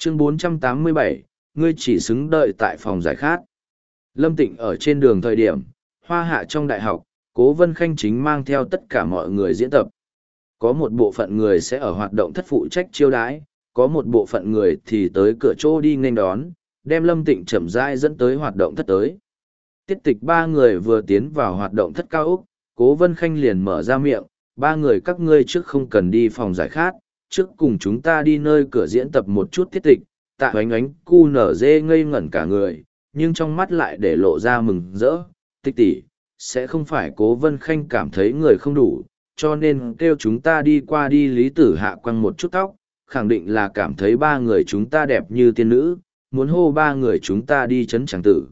Chương 487, ngươi chỉ xứng đợi tại phòng giải khát. Lâm Tịnh ở trên đường thời điểm, Hoa Hạ trong đại học, Cố Vân Khanh chính mang theo tất cả mọi người diễn tập. Có một bộ phận người sẽ ở hoạt động thất phụ trách chiêu đãi, có một bộ phận người thì tới cửa chỗ đi nghênh đón, đem Lâm Tịnh chậm rãi dẫn tới hoạt động thất tới. Tiết Tịch ba người vừa tiến vào hoạt động thất cao úc, Cố Vân Khanh liền mở ra miệng, ba người các ngươi trước không cần đi phòng giải khát, trước cùng chúng ta đi nơi cửa diễn tập một chút Tiết Tịch. Tạ Oánh Oánh cu nở dê ngây ngẩn cả người, nhưng trong mắt lại để lộ ra mừng rỡ. Tịch tỷ, sẽ không phải Cố Vân Khanh cảm thấy người không đủ, cho nên kêu chúng ta đi qua đi. Lý Tử Hạ quăng một chút tóc, khẳng định là cảm thấy ba người chúng ta đẹp như tiên nữ, muốn hô ba người chúng ta đi chấn tràng tử.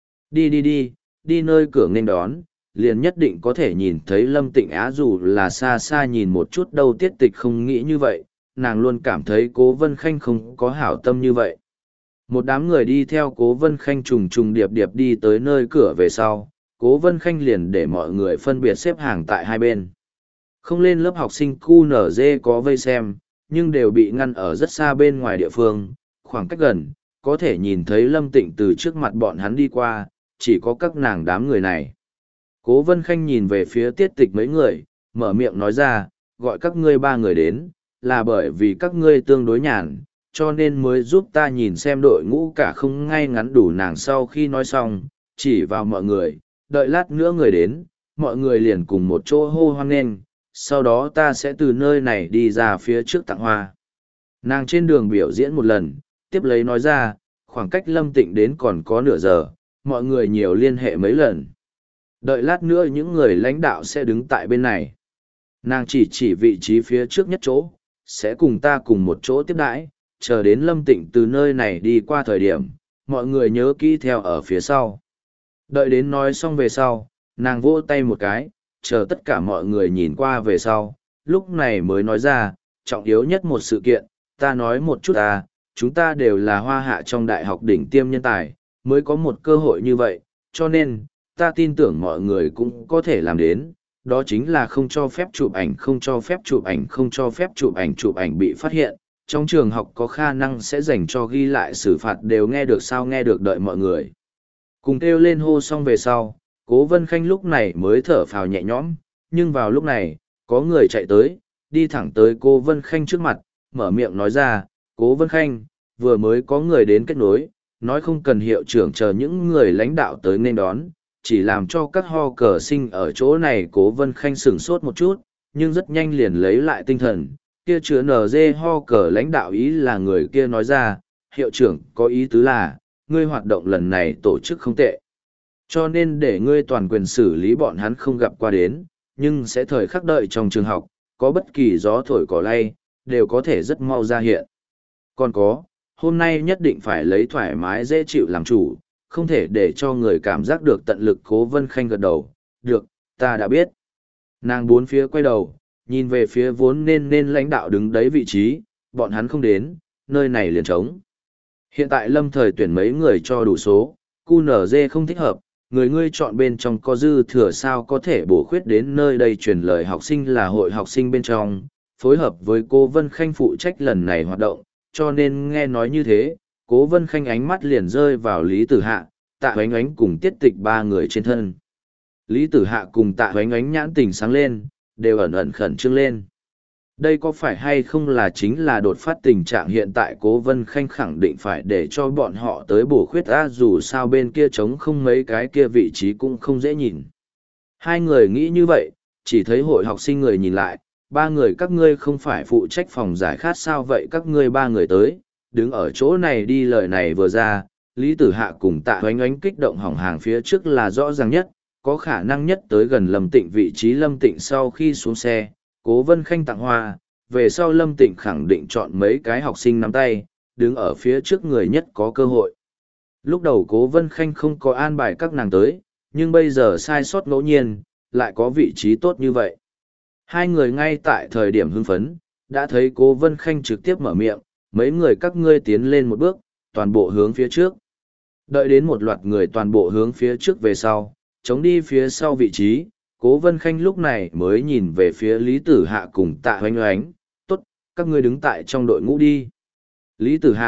Đi nơi cửa nghênh đón, liền nhất định có thể nhìn thấy Lâm Tịnh Á, dù là xa xa nhìn một chút đâu. Tiết Tịch không nghĩ như vậy, nàng luôn cảm thấy Cố Vân Khanh không có hảo tâm như vậy. Một đám người đi theo Cố Vân Khanh trùng trùng điệp điệp đi tới nơi cửa về sau, Cố Vân Khanh liền để mọi người phân biệt xếp hàng tại hai bên. Không lên lớp học sinh QNZ có vây xem, nhưng đều bị ngăn ở rất xa bên ngoài địa phương, khoảng cách gần, có thể nhìn thấy Lâm Tịnh từ trước mặt bọn hắn đi qua, chỉ có các nàng đám người này. Cố Vân Khanh nhìn về phía Tiết Tịch mấy người, mở miệng nói ra, gọi các ngươi ba người đến, là bởi vì các ngươi tương đối nhàn, cho nên mới giúp ta nhìn xem đội ngũ cả không ngay ngắn đủ. Nàng sau khi nói xong, chỉ vào mọi người, đợi lát nữa người đến, mọi người liền cùng một chỗ hô hoan nghênh, sau đó ta sẽ từ nơi này đi ra phía trước tặng hoa. Nàng trên đường biểu diễn một lần, tiếp lấy nói ra, khoảng cách Lâm Tịnh đến còn có nửa giờ, mọi người nhiều liên hệ mấy lần. Đợi lát nữa những người lãnh đạo sẽ đứng tại bên này. Nàng chỉ vị trí phía trước nhất chỗ, sẽ cùng ta cùng một chỗ tiếp đãi, chờ đến Lâm Tịnh từ nơi này đi qua thời điểm, mọi người nhớ kỹ theo ở phía sau. Đợi đến nói xong về sau, nàng vỗ tay một cái, chờ tất cả mọi người nhìn qua về sau, lúc này mới nói ra, trọng yếu nhất một sự kiện, ta nói một chút chúng ta đều là Hoa Hạ trong đại học đỉnh tiêm nhân tài, mới có một cơ hội như vậy, cho nên, ta tin tưởng mọi người cũng có thể làm đến, đó chính là không cho phép chụp ảnh, không cho phép chụp ảnh, không cho phép chụp ảnh bị phát hiện. Trong trường học có khả năng sẽ dành cho ghi lại xử phạt, đều nghe được sao? Nghe được. Đợi mọi người cùng kêu lên hô xong về sau, Cố Vân Khanh lúc này mới thở phào nhẹ nhõm, nhưng vào lúc này, có người chạy tới, đi thẳng tới Cố Vân Khanh trước mặt, mở miệng nói ra, Cố Vân Khanh, vừa mới có người đến kết nối, nói không cần hiệu trưởng chờ những người lãnh đạo tới nên đón, chỉ làm cho các ho cờ sinh ở chỗ này. Cố Vân Khanh sửng sốt một chút, nhưng rất nhanh liền lấy lại tinh thần, kia chứa NG ho cờ lãnh đạo ý là người kia nói ra, hiệu trưởng có ý tứ là, ngươi hoạt động lần này tổ chức không tệ, cho nên để ngươi toàn quyền xử lý bọn hắn không gặp qua đến, nhưng sẽ thời khắc đợi trong trường học, có bất kỳ gió thổi cỏ lay, đều có thể rất mau ra hiện. Còn có, hôm nay nhất định phải lấy thoải mái dễ chịu làm chủ, không thể để cho người cảm giác được tận lực. Cố Vân Khanh gật đầu, được, ta đã biết. Nàng bốn phía quay đầu, nhìn về phía vốn nên lãnh đạo đứng đấy vị trí, bọn hắn không đến, nơi này liền trống. Hiện tại Lâm thời tuyển mấy người cho đủ số, QNZ không thích hợp, người ngươi chọn bên trong có dư thừa sao có thể bổ khuyết đến nơi đây. Truyền lời học sinh là hội học sinh bên trong, phối hợp với Cố Vân Khanh phụ trách lần này hoạt động, cho nên nghe nói như thế, Cố Vân Khanh ánh mắt liền rơi vào Lý Tử Hạ, Tạ Oánh Oánh cùng Tiết Tịch ba người trên thân. Lý Tử Hạ cùng Tạ Oánh Oánh nhãn tình sáng lên, đều ẩn ẩn khẩn trương lên. Đây có phải hay không là chính là đột phát tình trạng hiện tại? Cố Vân Khanh khẳng định phải để cho bọn họ tới bổ khuyết dù sao bên kia trống không mấy cái kia vị trí cũng không dễ nhìn. Hai người nghĩ như vậy, chỉ thấy hội học sinh người nhìn lại, ba người các ngươi không phải phụ trách phòng giải khát sao? Vậy các ngươi ba người tới, đứng ở chỗ này đi. Lời này vừa ra, Lý Tử Hạ cùng Tạ Oánh Oánh kích động hỏng hàng phía trước là rõ ràng nhất, có khả năng nhất tới gần Lâm Tịnh vị trí. Lâm Tịnh sau khi xuống xe, Cố Vân Khanh tặng hoa, về sau Lâm Tịnh khẳng định chọn mấy cái học sinh nắm tay, đứng ở phía trước người nhất có cơ hội. Lúc đầu Cố Vân Khanh không có an bài các nàng tới, nhưng bây giờ sai sót ngẫu nhiên, lại có vị trí tốt như vậy. Hai người ngay tại thời điểm hưng phấn, đã thấy Cố Vân Khanh trực tiếp mở miệng, mấy người các ngươi tiến lên một bước, toàn bộ hướng phía trước. Đợi đến một loạt người toàn bộ hướng phía trước về sau, chống đi phía sau vị trí, Cố Vân Khanh lúc này mới nhìn về phía Lý Tử Hạ cùng Tạ Oánh Oánh, tốt, các ngươi đứng tại trong đội ngũ đi. Lý Tử Hạ,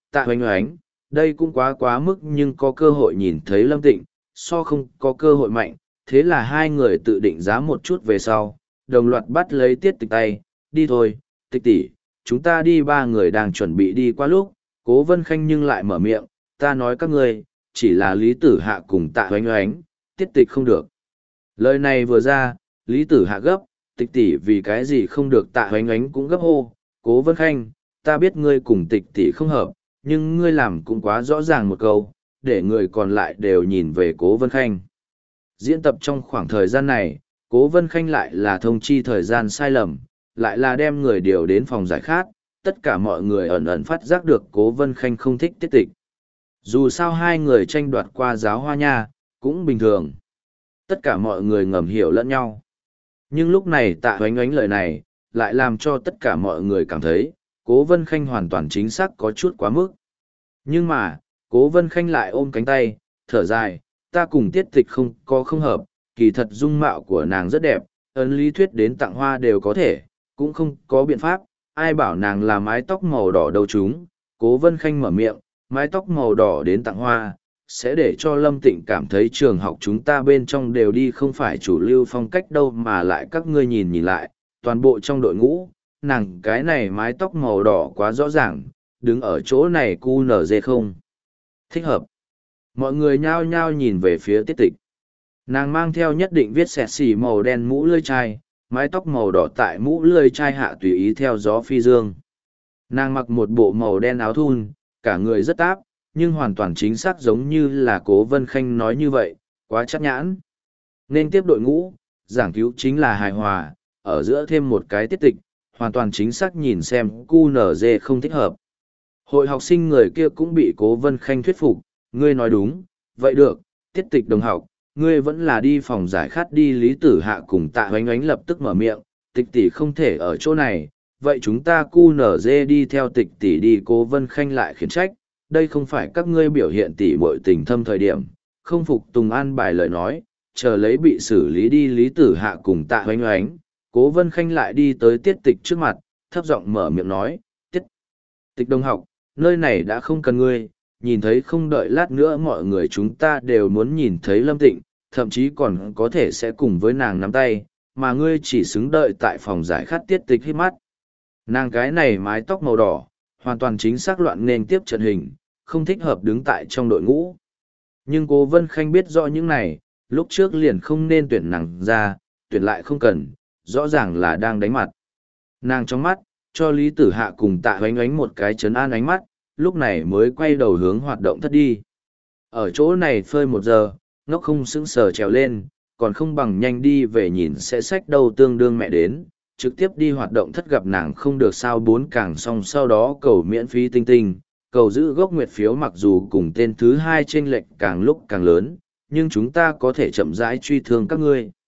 Tạ Hoánh Oánh, đây cũng quá quá mức nhưng có cơ hội nhìn thấy Lâm Tịnh, so không có cơ hội mạnh, thế là hai người tự định giá một chút về sau, đồng loạt bắt lấy Tiết Tịch tay, đi thôi, Tịch tỷ, chúng ta đi. Ba người đang chuẩn bị đi qua lúc, Cố Vân Khanh nhưng lại mở miệng, ta nói các ngươi, chỉ là Lý Tử Hạ cùng Tạ Hoánh Oánh, Tiết Tịch không được. Lời này vừa ra, Lý Tử Hạ gấp, Tịch tỷ vì cái gì không được. Tạ Hoánh Oánh cũng gấp hô, Cố Vân Khanh, ta biết ngươi cùng Tịch tỷ không hợp, nhưng ngươi làm cũng quá rõ ràng một câu, để người còn lại đều nhìn về Cố Vân Khanh. Diễn tập trong khoảng thời gian này, Cố Vân Khanh lại là thông chi thời gian sai lầm, lại là đem người điều đến phòng giải khát, tất cả mọi người ẩn ẩn phát giác được Cố Vân Khanh không thích Tiết Tịch. Dù sao hai người tranh đoạt qua giáo hoa nha, cũng bình thường. Tất cả mọi người ngầm hiểu lẫn nhau. Nhưng lúc này Tạ Hoánh Oánh lời này, lại làm cho tất cả mọi người cảm thấy, Cố Vân Khanh hoàn toàn chính xác có chút quá mức. Nhưng mà, Cố Vân Khanh lại ôm cánh tay, thở dài, ta cùng Tiết Tịch không có không hợp, kỳ thật dung mạo của nàng rất đẹp, ấn lý thuyết đến tặng hoa đều có thể, cũng không có biện pháp, ai bảo nàng là mái tóc màu đỏ đâu chúng. Cố Vân Khanh mở miệng, mái tóc màu đỏ đến tặng hoa, sẽ để cho Lâm Tịnh cảm thấy trường học chúng ta bên trong đều đi không phải chủ lưu phong cách đâu, mà lại các ngươi nhìn nhìn lại, toàn bộ trong đội ngũ, nàng cái này mái tóc màu đỏ quá rõ ràng, đứng ở chỗ này QNZ không thích hợp. Mọi người nhao nhao nhìn về phía Tiết Tịch. Nàng mang theo nhất định viết xẹt xì màu đen mũ lưỡi chai, mái tóc màu đỏ tại mũ lưỡi chai hạ tùy ý theo gió phi dương. Nàng mặc một bộ màu đen áo thun, cả người rất áp, nhưng hoàn toàn chính xác giống như là Cố Vân Khanh nói như vậy, quá chắc nhãn. Nên tiếp đội ngũ, giảng cứu chính là hài hòa, ở giữa thêm một cái Tiết Tịch, hoàn toàn chính xác nhìn xem QNZ không thích hợp. Hội học sinh người kia cũng bị Cố Vân Khanh thuyết phục, ngươi nói đúng, vậy được, Tiết Tịch đồng học, ngươi vẫn là đi phòng giải khát đi. Lý Tử Hạ cùng Tạ Hoánh Oánh lập tức mở miệng, Tịch tỷ không thể ở chỗ này, vậy chúng ta QNZ đi theo Tịch tỷ đi. Cố Vân Khanh lại khiển trách, đây không phải các ngươi biểu hiện tỉ muội tình thâm thời điểm, không phục tùng an bài lời nói, chờ lấy bị xử lý đi. Lý Tử Hạ cùng Tạ Hoánh Oánh, Cố Vân Khanh lại đi tới Tiết Tịch trước mặt, thấp giọng mở miệng nói, Tiết Tịch đồng học, nơi này đã không cần ngươi, nhìn thấy không, đợi lát nữa mọi người chúng ta đều muốn nhìn thấy Lâm Tịnh, thậm chí còn có thể sẽ cùng với nàng nắm tay, mà ngươi chỉ xứng đợi tại phòng giải khát. Tiết Tịch hít mắt. Nàng cái này mái tóc màu đỏ, hoàn toàn chính xác loạn nên tiếp trận hình, không thích hợp đứng tại trong đội ngũ. Nhưng Cố Vân Khanh biết rõ những này, lúc trước liền không nên tuyển nàng ra, tuyển lại không cần, rõ ràng là đang đánh mặt. Nàng trong mắt, cho Lý Tử Hạ cùng Tạ Hoánh Oánh một cái trấn an ánh mắt, lúc này mới quay đầu hướng hoạt động thất đi. Ở chỗ này phơi 1 giờ, ngốc không sững sờ trèo lên, còn không bằng nhanh đi về nhìn sẽ sách đâu tương đương mẹ đến, trực tiếp đi hoạt động thất gặp nàng không được sao 4 càng xong, sau đó cầu miễn phí tinh tinh, cầu giữ gốc nguyệt phiếu. Mặc dù cùng tên thứ 2 chênh lệch càng lúc càng lớn, nhưng chúng ta có thể chậm rãi truy thương các ngươi.